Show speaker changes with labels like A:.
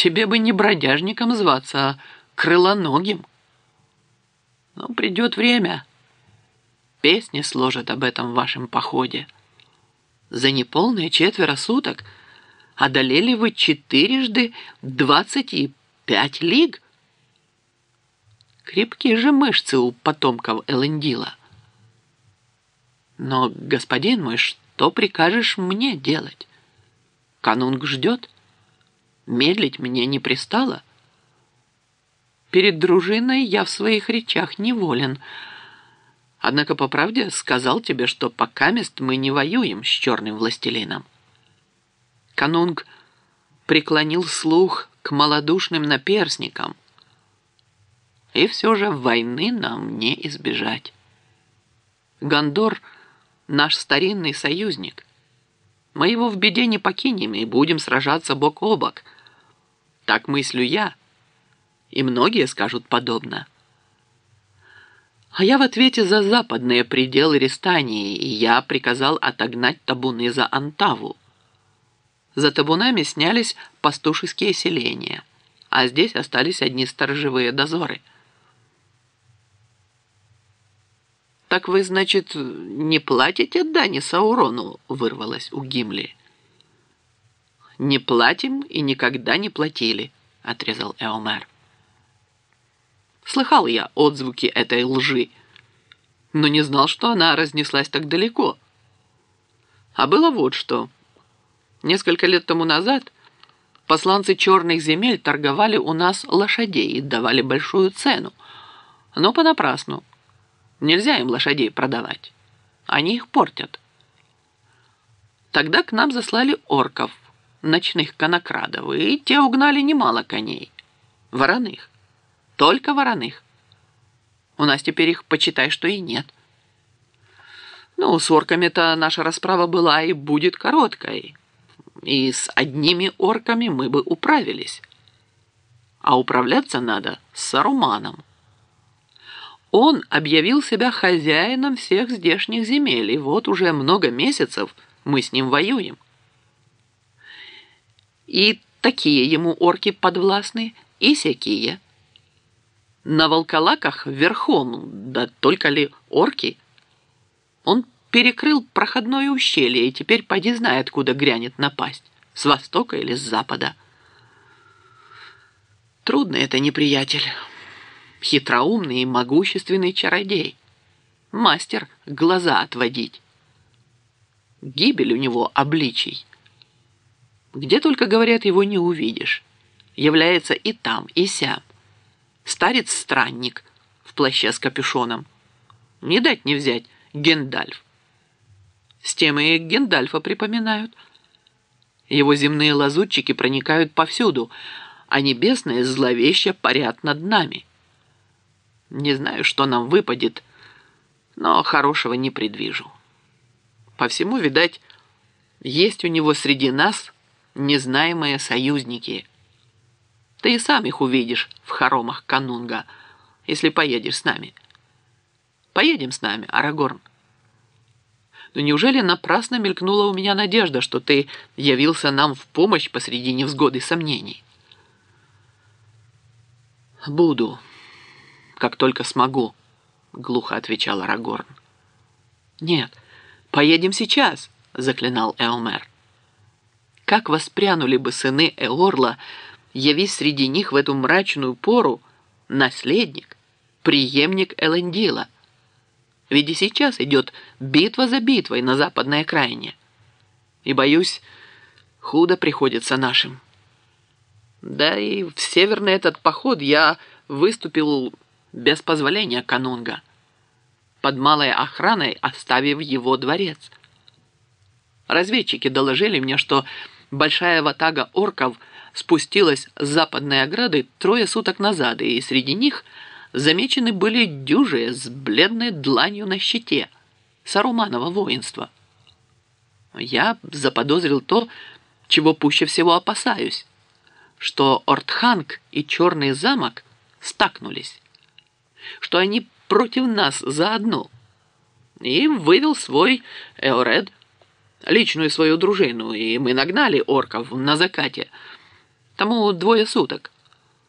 A: Тебе бы не бродяжником зваться, а крылоногим. Но придет время. Песни сложат об этом вашем походе. За неполные 4 суток одолели вы 25 лиг. Крепкие же мышцы у потомков Элендила. Но, господин мой, что прикажешь мне делать? Канунг ждет. Медлить мне не пристало. Перед дружиной я в своих речах неволен. Однако, по правде, сказал тебе, что покамест мы не воюем с черным властелином. Канунг преклонил слух к малодушным наперсникам. И все же войны нам не избежать. Гондор — наш старинный союзник. Мы его в беде не покинем и будем сражаться бок о бок. Так мыслю я, и многие скажут подобно. А я в ответе за западные пределы Рестании, и я приказал отогнать табуны за Антаву. За табунами снялись пастушеские селения, а здесь остались одни сторожевые дозоры. «Так вы, значит, не платите дани Саурону?» — вырвалось у Гимли. «Не платим и никогда не платили», — отрезал Эомер. Слыхал я отзвуки этой лжи, но не знал, что она разнеслась так далеко. А было вот что. Несколько лет тому назад посланцы черных земель торговали у нас лошадей и давали большую цену, но понапрасну. Нельзя им лошадей продавать. Они их портят. Тогда к нам заслали орков, ночных конокрадов, и те угнали немало коней. Вороных. Только вороных. У нас теперь их, почитай, что и нет. Ну, с орками-то наша расправа была и будет короткой. И с одними орками мы бы управились. А управляться надо с Саруманом. Он объявил себя хозяином всех здешних земель, и вот уже много месяцев мы с ним воюем. И такие ему орки подвластны, и сякие. На волколаках верхом, да только ли орки? Он перекрыл проходное ущелье, и теперь поди знает, откуда грянет напасть, с востока или с запада. Трудный это неприятель, хитроумный и могущественный чародей, мастер глаза отводить. Гибель у него обличий. Где только, говорят, его не увидишь. Является и там, и сям. Старец-странник в плаще с капюшоном. Не дать не взять Гендальф. С тем и Гендальфа припоминают. Его земные лазутчики проникают повсюду, а небесные зловеще парят над нами. Не знаю, что нам выпадет, но хорошего не предвижу. По всему, видать, есть у него среди нас незнаемые союзники. Ты и сам их увидишь в хоромах Канунга, если поедешь с нами. Поедем с нами, Арагорн. Но неужели напрасно мелькнула у меня надежда, что ты явился нам в помощь посреди невзгоды сомнений? Буду, как только смогу, глухо отвечал Арагорн. Нет, поедем сейчас, заклинал Эомер. Как воспрянули бы сыны Эорла, явись среди них в эту мрачную пору наследник, преемник Элендила. Ведь и сейчас идет битва за битвой на западной окраине. И, боюсь, худо приходится нашим. Да и в северный этот поход я выступил без позволения Канунга, под малой охраной оставив его дворец. Разведчики доложили мне, что большая ватага орков спустилась с западной ограды 3 суток назад, и среди них замечены были дюжи с бледной дланью на щите Саруманова воинства. Я заподозрил то, чего пуще всего опасаюсь, что Ортханг и Черный замок стакнулись, что они против нас заодно, и вывел свой Эоред, личную свою дружину, и мы нагнали орков на закате. Тому 2 суток.